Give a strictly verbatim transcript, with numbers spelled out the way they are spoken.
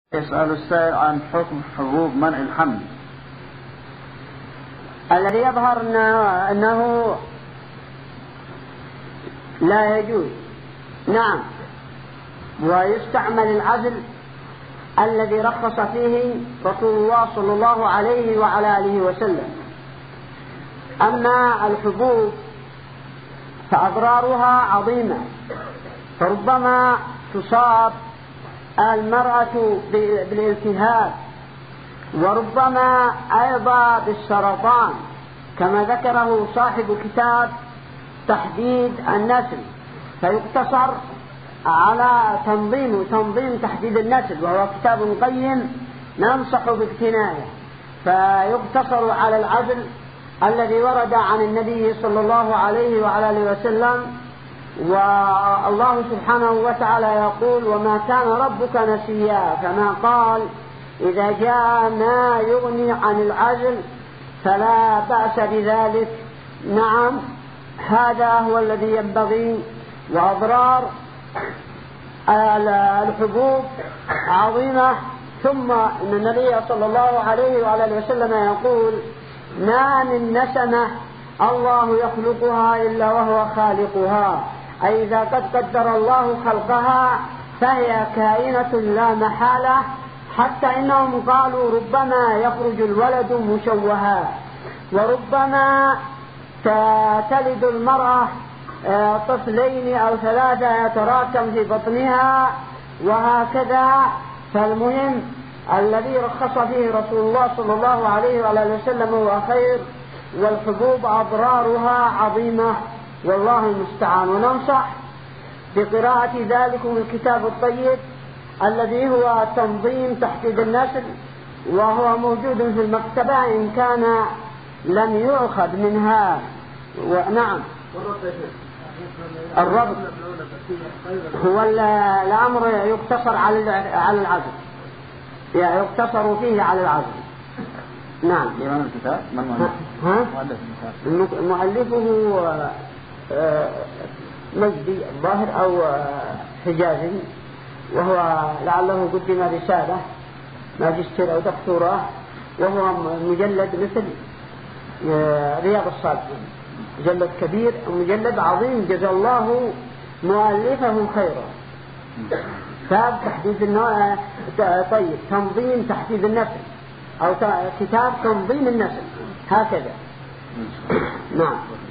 يسأل السائل عن حكم حبوب منع الحمل. الذي يظهر أنه لا يجوز، نعم، ويستعمل العزل الذي رخص فيه رسول الله صلى الله عليه وعلى آله وسلم. أما الحبوب فأضرارها عظيمة، فربما تصاب المرأة بالالتهاب، وربما أيضا بالسرطان، كما ذكره صاحب كتاب تحديد النسل، فيقتصر على تنظيم تنظيم تحديد النسل، وهو كتاب قيم ننصح باقتنائه، فيقتصر على العزل الذي ورد عن النبي صلى الله عليه وعلى آله وسلم. والله سبحانه وتعالى يقول: وما كان ربك نسيا، كما قال: إذا جاء ما يغني عن العزل فلا بأس بذلك. نعم، هذا هو الذي ينبغي. وأضرار الحبوب عظيمة. ثم إن النبي صلى الله عليه وعلى آله وسلم يقول: ما من نسمة الله يخلقها إلا وهو خالقها، أي إذا قد قدر الله خلقها فهي كائنة لا محالة، حتى إنهم قالوا: ربما يخرج الولد مشوها، وربما تلد المرأة طفلين أو ثلاثة يتراكم في بطنها، وهكذا. فالمهم الذي رخص فيه رسول الله صلى الله عليه وآله وسلم هو خير، والحبوب أضرارها عظيمة، والله المستعان. وننصح بقراءة ذلكم الكتاب الطيب الذي هو تنظيم تحديد النسل، وهو موجود في المكتبة إن كان لم يؤخذ منها. ونعم، الربط هو الأمر يقتصر على على العزل، يقتصر فيه على العزل. نعم. من الكتاب؟ من مؤلفه؟ مؤلفه مجدي الظاهر أو حجازي، وهو لعله قدم رسالة ماجستير أو دكتوراه، وهو مجلد مثل رياض الصالحين، مجلد كبير، مجلد عظيم، جزا الله مؤلفه خيرا. كتاب تحديد النوع طيب تنظيم تحديد النسل، أو كتاب تنظيم النسل، هكذا. نعم.